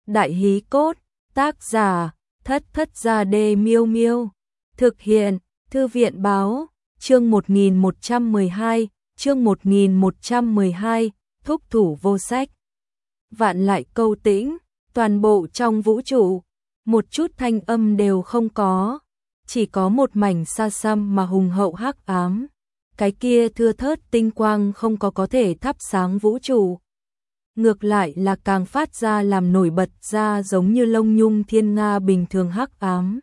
Đại hí cốt, tác giả, Thất Thất Gia Đê Miêu Miêu. Thực hiện, Thư viện báo, chương 1112, chương 1112, thúc thủ vô sách. Vạn lại câu tĩnh, toàn bộ trong vũ trụ, một chút thanh âm đều không có, chỉ có một mảnh xa xăm mà hùng hậu hắc ám. Cái kia thưa thớt tinh quang không có thể thắp sáng vũ trụ. Ngược lại là càng phát ra làm nổi bật ra giống như lông nhung thiên nga bình thường hắc ám.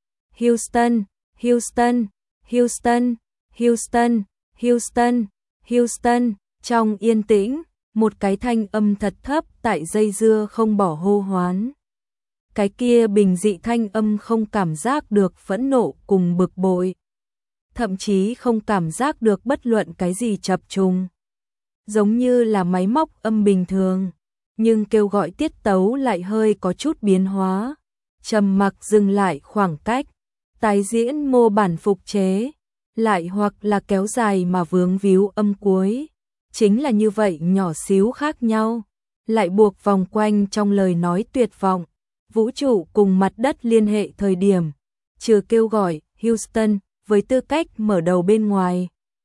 Houston, Houston, Houston, Houston, Houston, Houston, trong yên tĩnh, một cái thanh âm thật thấp tại dây dưa không bỏ hô hoán. Cái kia bình dị thanh âm không cảm giác được phẫn nộ cùng bực bội, thậm chí không cảm giác được bất luận cái gì chập trùng, giống như là máy móc âm bình thường, nhưng kêu gọi tiết tấu lại hơi có chút biến hóa, trầm mặc dừng lại khoảng cách, tái diễn mô bản phục chế, lại hoặc là kéo dài mà vướng víu âm cuối, chính là như vậy nhỏ xíu khác nhau, lại buộc vòng quanh trong lời nói tuyệt vọng. Vũ trụ cùng mặt đất liên hệ thời điểm, trừ kêu gọi Houston với tư cách mở đầu bên ngoài,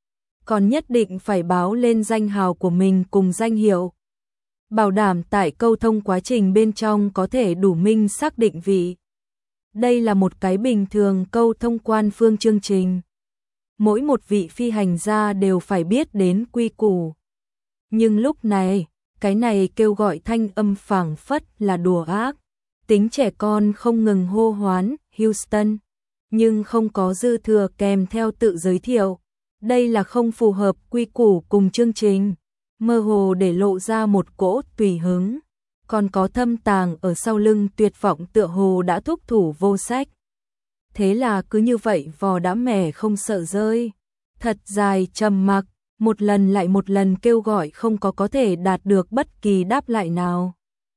còn nhất định phải báo lên danh hào của mình cùng danh hiệu, bảo đảm tại câu thông quá trình bên trong có thể đủ minh xác định vị. Đây là một cái bình thường câu thông quan phương chương trình. Mỗi một vị phi hành gia đều phải biết đến quy củ. Nhưng lúc này, cái này kêu gọi thanh âm phảng phất là đùa ác. Tính trẻ con không ngừng hô hoán Houston, nhưng không có dư thừa kèm theo tự giới thiệu. Đây là không phù hợp quy củ cùng chương trình, mơ hồ để lộ ra một cỗ tùy hứng, còn có thâm tàng ở sau lưng tuyệt vọng tựa hồ đã thúc thủ vô sách. Thế là cứ như vậy vò đã mẻ không sợ rơi, thật dài trầm mặc, một lần lại một lần kêu gọi không có thể đạt được bất kỳ đáp lại nào.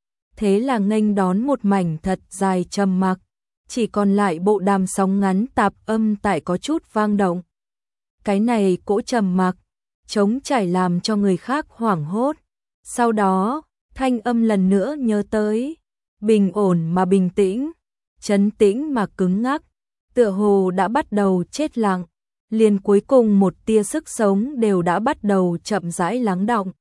Thế là nghênh đón một mảnh thật dài trầm mặc, chỉ còn lại bộ đàm sóng ngắn tạp âm tại có chút vang động. Cái này cỗ trầm mặc, trống trải làm cho người khác hoảng hốt. Sau đó, thanh âm lần nữa nhớ tới, bình ổn mà bình tĩnh, trấn tĩnh mà cứng ngắc, tựa hồ đã bắt đầu chết lặng, liền cuối cùng một tia sức sống đều đã bắt đầu chậm rãi lắng đọng.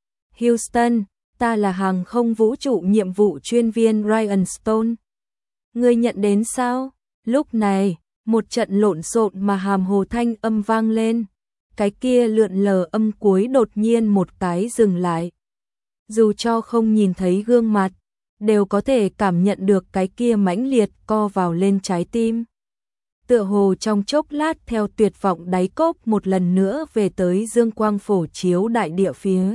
Houston, ta là hàng không vũ trụ nhiệm vụ chuyên viên Ryan Stone. Ngươi nhận đến sao? Lúc này, một trận lộn xộn mà hàm hồ thanh âm vang lên. Cái kia lượn lờ âm cuối đột nhiên một cái dừng lại. Dù cho không nhìn thấy gương mặt, đều có thể cảm nhận được cái kia mãnh liệt co vào lên trái tim. Tựa hồ trong chốc lát theo tuyệt vọng đáy cốc một lần nữa về tới dương quang phổ chiếu đại địa phía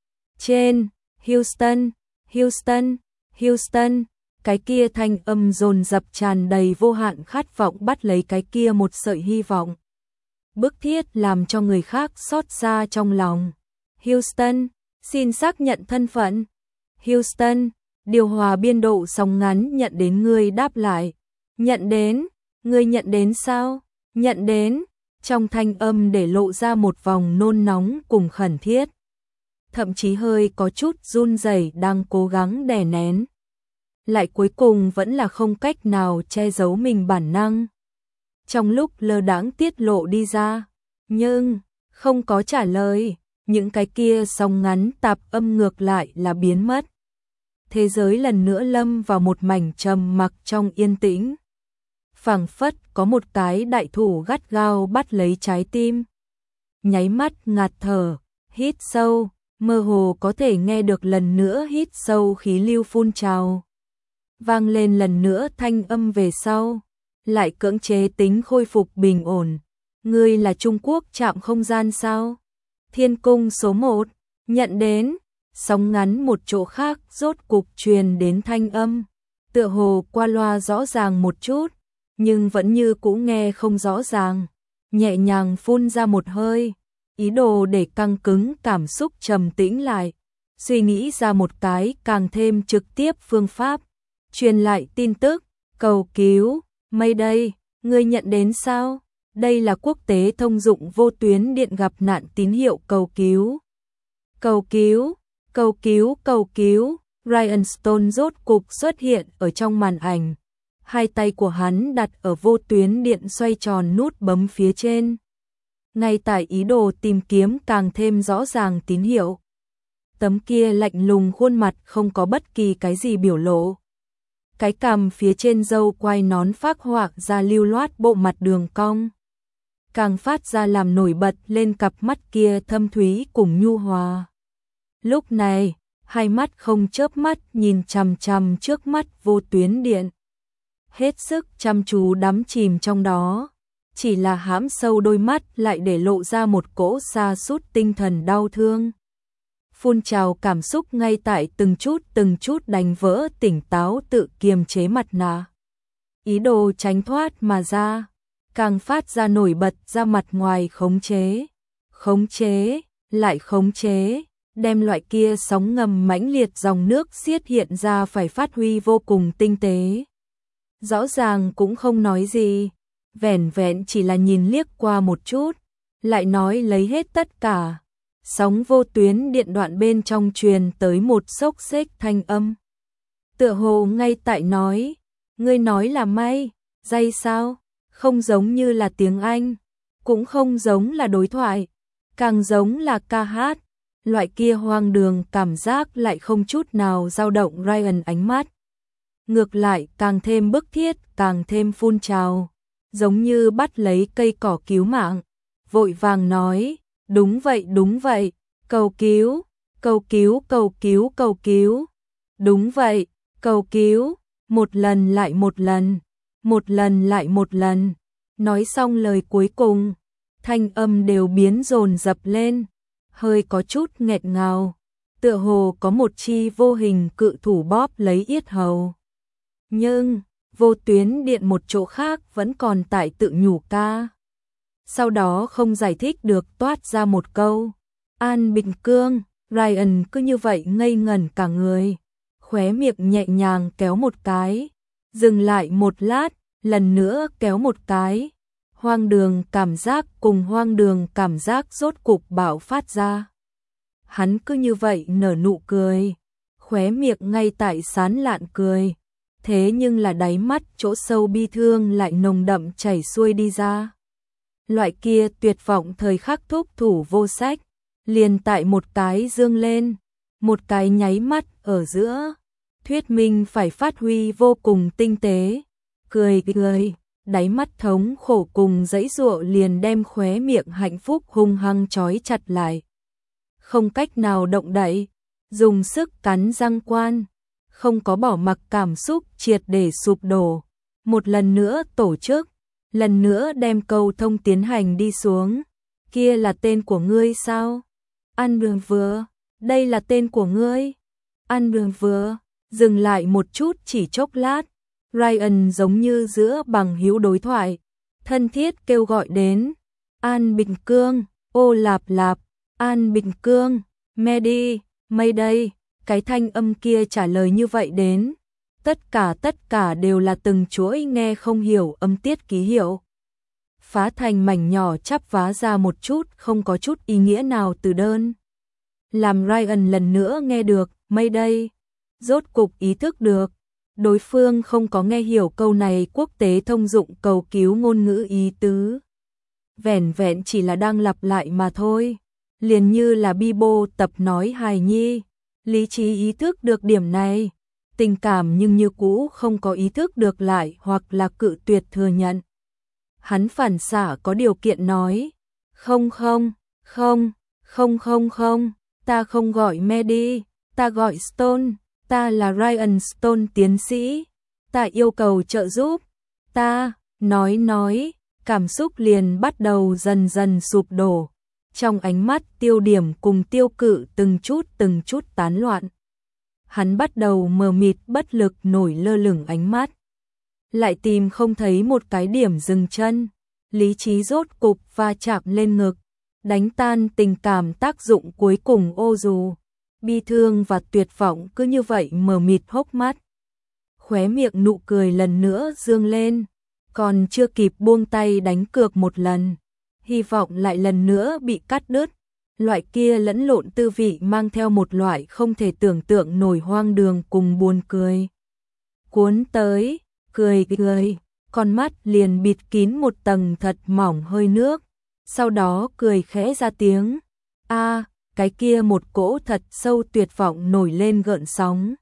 trên. Houston, Houston, Houston, cái kia thanh âm dồn dập tràn đầy vô hạn khát vọng bắt lấy cái kia một sợi hy vọng. Bức thiết làm cho người khác xót xa trong lòng. Houston, xin xác nhận thân phận. Houston, điều hòa biên độ sóng ngắn nhận đến ngươi đáp lại. Nhận đến, ngươi nhận đến sao? Nhận đến, trong thanh âm để lộ ra một vòng nôn nóng cùng khẩn thiết. Thậm chí hơi có chút run rẩy đang cố gắng đè nén. Lại cuối cùng vẫn là không cách nào che giấu mình bản năng. Trong lúc lơ đãng tiết lộ đi ra, nhưng không có trả lời, những cái kia sóng ngắn tạp âm ngược lại là biến mất. Thế giới lần nữa lâm vào một mảnh trầm mặc trong yên tĩnh. Phảng phất có một cái đại thủ gắt gao bắt lấy trái tim. Nháy mắt ngạt thở, hít sâu, mơ hồ có thể nghe được lần nữa hít sâu khí lưu phun trào. Vang lên lần nữa thanh âm về sau, lại cưỡng chế tính khôi phục bình ổn. Ngươi là Trung Quốc trạm không gian sao? Thiên cung số 1, nhận đến, sóng ngắn một chỗ khác rốt cục truyền đến thanh âm. Tựa hồ qua loa rõ ràng một chút, nhưng vẫn như cũ nghe không rõ ràng. Nhẹ nhàng phun ra một hơi, ý đồ để căng cứng cảm xúc trầm tĩnh lại. Suy nghĩ ra một cái càng thêm trực tiếp phương pháp. Truyền lại tin tức, cầu cứu, Mayday, ngươi nhận đến sao? Đây là quốc tế thông dụng vô tuyến điện gặp nạn tín hiệu cầu cứu. Cầu cứu, cầu cứu, cầu cứu, Ryan Stone rốt cục xuất hiện ở trong màn ảnh. Hai tay của hắn đặt ở vô tuyến điện xoay tròn nút bấm phía trên. Ngay tại ý đồ tìm kiếm càng thêm rõ ràng tín hiệu. Tấm kia lạnh lùng khuôn mặt không có bất kỳ cái gì biểu lộ. Cái cằm phía trên râu quai nón phác họa ra lưu loát bộ mặt đường cong. Càng phát ra làm nổi bật lên cặp mắt kia thâm thúy cùng nhu hòa. Lúc này, hai mắt không chớp mắt nhìn chằm chằm trước mắt vô tuyến điện. Hết sức chăm chú đắm chìm trong đó. Chỉ là hãm sâu đôi mắt lại để lộ ra một cỗ sa sút tinh thần đau thương. Phun trào cảm xúc ngay tại từng chút đánh vỡ tỉnh táo tự kiềm chế mặt nạ. Ý đồ tránh thoát mà ra, càng phát ra nổi bật ra mặt ngoài khống chế, lại khống chế, đem loại kia sóng ngầm mãnh liệt dòng nước xiết hiện ra phải phát huy vô cùng tinh tế. Rõ ràng cũng không nói gì, vẻn vẹn chỉ là nhìn liếc qua một chút, lại nói lấy hết tất cả. Sóng vô tuyến điện đoạn bên trong truyền tới một xốc xếch thanh âm. Tựa hồ ngay tại nói, ngươi nói là may, dây sao, không giống như là tiếng Anh, cũng không giống là đối thoại, càng giống là ca hát. Loại kia hoang đường cảm giác lại không chút nào dao động Ryan ánh mắt. Ngược lại càng thêm bức thiết, càng thêm phun trào, giống như bắt lấy cây cỏ cứu mạng, vội vàng nói, đúng vậy, cầu cứu, cầu cứu, cầu cứu, cầu cứu, đúng vậy, cầu cứu, một lần lại một lần, một lần lại một lần, nói xong lời cuối cùng, thanh âm đều biến dồn dập lên, hơi có chút nghẹt ngào, tựa hồ có một chi vô hình cự thủ bóp lấy yết hầu. Nhưng, vô tuyến điện một chỗ khác vẫn còn tại tự nhủ ca. Sau đó không giải thích được toát ra một câu. An Bình Cương, Ryan cứ như vậy ngây ngẩn cả người. Khóe miệng nhẹ nhàng kéo một cái. Dừng lại một lát, lần nữa kéo một cái. Hoang đường cảm giác cùng hoang đường cảm giác rốt cục bạo phát ra. Hắn cứ như vậy nở nụ cười. Khóe miệng ngay tại sán lạn cười. Thế nhưng là đáy mắt chỗ sâu bi thương lại nồng đậm chảy xuôi đi ra. Loại kia tuyệt vọng thời khắc thúc thủ vô sách, liền tại một cái dương lên, một cái nháy mắt ở giữa. Thuyết minh phải phát huy vô cùng tinh tế, cười, đáy mắt thống khổ cùng dãy dụa liền đem khóe miệng hạnh phúc hung hăng trói chặt lại. Không cách nào động đậy, dùng sức cắn răng quan. Không có bỏ mặc cảm xúc triệt để sụp đổ. Một lần nữa tổ chức, lần nữa đem câu thông tiến hành đi xuống. Kia là tên của ngươi sao? An Đường Vừa, đây là tên của ngươi. An Đường Vừa, dừng lại một chút chỉ chốc lát. Ryan giống như giữa bằng hữu đối thoại, thân thiết kêu gọi đến. An Bình Cương, ô lạp lạp, An Bình Cương, Medi, mây đây. Cái thanh âm kia trả lời như vậy đến. Tất cả đều là từng chuỗi nghe không hiểu âm tiết ký hiệu. Phá thành mảnh nhỏ chắp vá ra một chút không có chút ý nghĩa nào từ đơn. Làm Ryan lần nữa nghe được, mây đây. Rốt cục ý thức được. Đối phương không có nghe hiểu câu này quốc tế thông dụng cầu cứu ngôn ngữ ý tứ. Vẻn vẹn chỉ là đang lặp lại mà thôi. Liền như là Bibo tập nói hài nhi. Lý trí ý thức được điểm này, tình cảm nhưng như cũ không có ý thức được lại hoặc là cự tuyệt thừa nhận. Hắn phản xạ có điều kiện nói, không, ta không gọi Medi, ta gọi Stone, ta là Ryan Stone tiến sĩ, ta yêu cầu trợ giúp, ta, nói, cảm xúc liền bắt đầu dần dần sụp đổ. Trong ánh mắt tiêu điểm cùng tiêu cự từng chút tán loạn. Hắn bắt đầu mờ mịt bất lực nổi lơ lửng ánh mắt. Lại tìm không thấy một cái điểm dừng chân. Lý trí rốt cục va chạm lên ngực. Đánh tan tình cảm tác dụng cuối cùng ô dù. Bi thương và tuyệt vọng cứ như vậy mờ mịt hốc mắt. Khóe miệng nụ cười lần nữa dương lên. Còn chưa kịp buông tay đánh cược một lần. Hy vọng lại lần nữa bị cắt đứt, Loại kia lẫn lộn tư vị mang theo một loại không thể tưởng tượng nổi hoang đường cùng buồn cười. Cuốn tới, cười cười, con mắt liền bịt kín một tầng thật mỏng hơi nước, sau đó cười khẽ ra tiếng. A, cái kia một cỗ thật sâu tuyệt vọng nổi lên gợn sóng.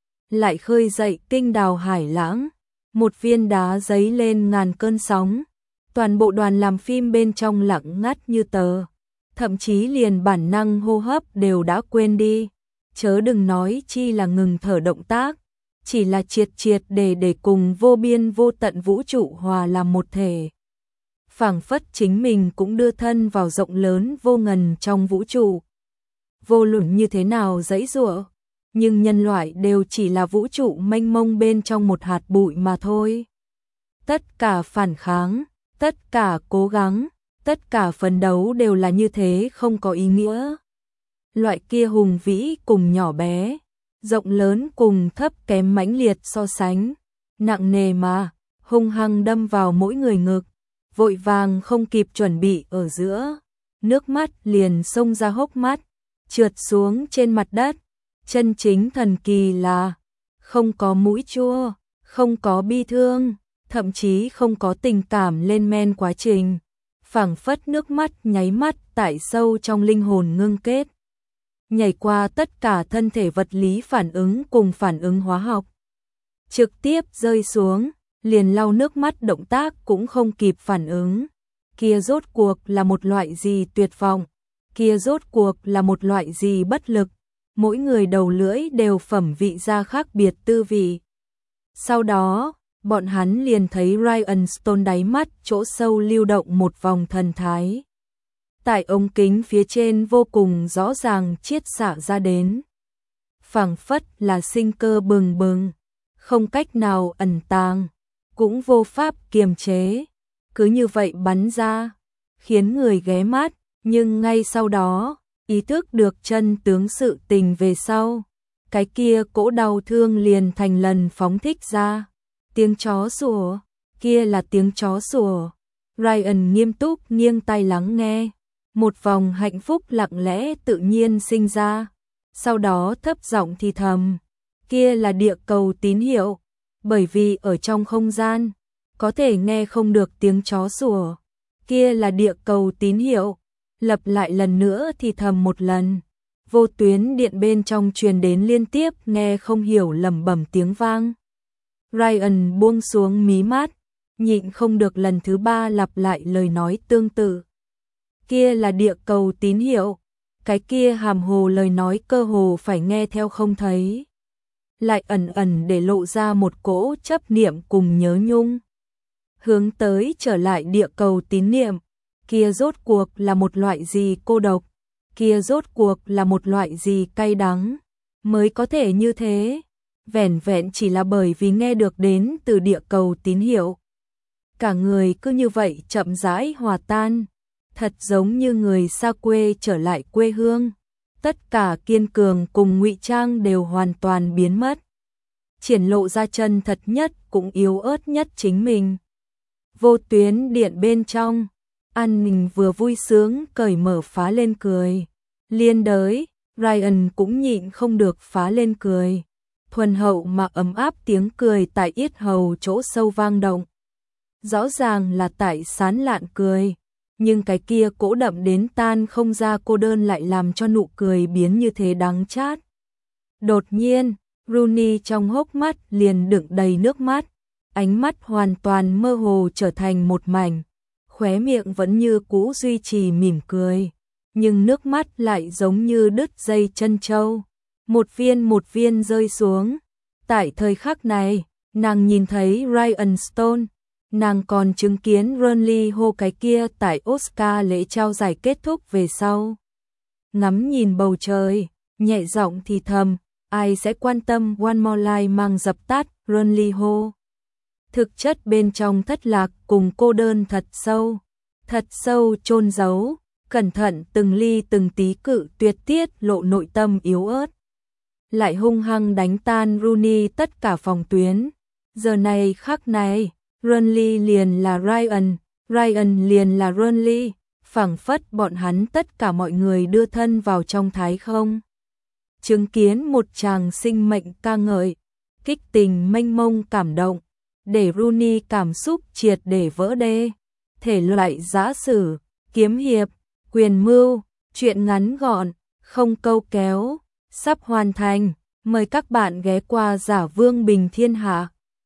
Lại khơi dậy kinh đào hải lãng, một viên đá giấy lên ngàn cơn sóng. Toàn bộ đoàn làm phim bên trong lặng ngắt như tờ, thậm chí liền bản năng hô hấp đều đã quên đi, chớ đừng nói chi là ngừng thở động tác, chỉ là triệt triệt để cùng vô biên vô tận vũ trụ hòa làm một thể. Phảng phất chính mình cũng đưa thân vào rộng lớn vô ngần trong vũ trụ. Vô luận như thế nào giãy giụa, nhưng nhân loại đều chỉ là vũ trụ mênh mông bên trong một hạt bụi mà thôi. Tất cả phản kháng, tất cả cố gắng, tất cả phấn đấu đều là như thế không có ý nghĩa. Loại kia hùng vĩ cùng nhỏ bé, rộng lớn cùng thấp kém mãnh liệt so sánh, nặng nề mà, hung hăng đâm vào mỗi người ngực, vội vàng không kịp chuẩn bị ở giữa, nước mắt liền xông ra hốc mắt, trượt xuống trên mặt đất. Chân chính thần kỳ là không có mũi chua, không có bi thương, thậm chí không có tình cảm lên men quá trình, phảng phất nước mắt nháy mắt tại sâu trong linh hồn ngưng kết, nhảy qua tất cả thân thể vật lý phản ứng cùng phản ứng hóa học, trực tiếp rơi xuống, liền lau nước mắt động tác cũng không kịp phản ứng. Kia rốt cuộc là một loại gì tuyệt vọng, kia rốt cuộc là một loại gì bất lực, mỗi người đầu lưỡi đều phẩm vị ra khác biệt tư vị. Sau đó, bọn hắn liền thấy Ryan Stone đáy mắt chỗ sâu lưu động một vòng thần thái. Tại ống kính phía trên vô cùng rõ ràng chiết xạ ra đến. Phảng phất là sinh cơ bừng bừng, không cách nào ẩn tàng, cũng vô pháp kiềm chế. Cứ như vậy bắn ra, khiến người ghé mắt, nhưng ngay sau đó, ý thức được chân tướng sự tình về sau. Cái kia cỗ đau thương liền thành lần phóng thích ra. Tiếng chó sủa, kia là tiếng chó sủa. Ryan nghiêm túc nghiêng tai lắng nghe. Một vòng hạnh phúc lặng lẽ tự nhiên sinh ra. Sau đó thấp giọng thì thầm, kia là địa cầu tín hiệu. Bởi vì ở trong không gian, có thể nghe không được tiếng chó sủa. Kia là địa cầu tín hiệu. Lặp lại lần nữa thì thầm một lần. Vô tuyến điện bên trong truyền đến liên tiếp nghe không hiểu lẩm bẩm tiếng vang. Ryan buông xuống mí mắt, nhịn không được lần thứ ba lặp lại lời nói tương tự. Kia là địa cầu tín hiệu. Cái kia hàm hồ lời nói cơ hồ phải nghe theo không thấy. Lại ẩn ẩn để lộ ra một cỗ chấp niệm cùng nhớ nhung. Hướng tới trở lại địa cầu tín niệm. Kia rốt cuộc là một loại gì cô độc, kia rốt cuộc là một loại gì cay đắng, mới có thể như thế, vẻn vẹn chỉ là bởi vì nghe được đến từ địa cầu tín hiệu. Cả người cứ như vậy chậm rãi hòa tan, thật giống như người xa quê trở lại quê hương, tất cả kiên cường cùng ngụy trang đều hoàn toàn biến mất. Triển lộ ra chân thật nhất cũng yếu ớt nhất chính mình. Vô tuyến điện bên trong, An Ninh vừa vui sướng cởi mở phá lên cười. Liên đới, Ryan cũng nhịn không được phá lên cười. Thuần hậu mà ấm áp tiếng cười tại yết hầu chỗ sâu vang động. Rõ ràng là tại sán lạn cười, nhưng cái kia cỗ đậm đến tan không ra cô đơn lại làm cho nụ cười biến như thế đắng chát. Đột nhiên, Rooney trong hốc mắt liền đựng đầy nước mắt, ánh mắt hoàn toàn mơ hồ trở thành một mảnh. Khóe miệng vẫn như cũ duy trì mỉm cười, nhưng nước mắt lại giống như đứt dây chân trâu, một viên rơi xuống. Tại thời khắc này, nàng nhìn thấy Ryan Stone, nàng còn chứng kiến Ron Lee hô cái kia tại Oscar lễ trao giải kết thúc về sau. Ngắm nhìn bầu trời, nhẹ giọng thì thầm, ai sẽ quan tâm One More Life mang dập tắt, Ron Lee hô. Thực chất bên trong thất lạc cùng cô đơn thật sâu chôn giấu, cẩn thận từng ly từng tí cự tuyệt tiết lộ nội tâm yếu ớt. Lại hung hăng đánh tan Rooney tất cả phòng tuyến. Giờ này khắc này, Ron Lee liền là Ryan, Ryan liền là Ron Lee, phảng phất bọn hắn tất cả mọi người đưa thân vào trong thái không. Chứng kiến một chàng sinh mệnh ca ngợi, kích tình mênh mông cảm động, để Rooney cảm xúc triệt để vỡ đê. Thể loại giã sử, kiếm hiệp, quyền mưu, truyện ngắn gọn, không câu kéo, sắp hoàn thành. Mời các bạn ghé qua Giả Vương Bình Thiên Hạ.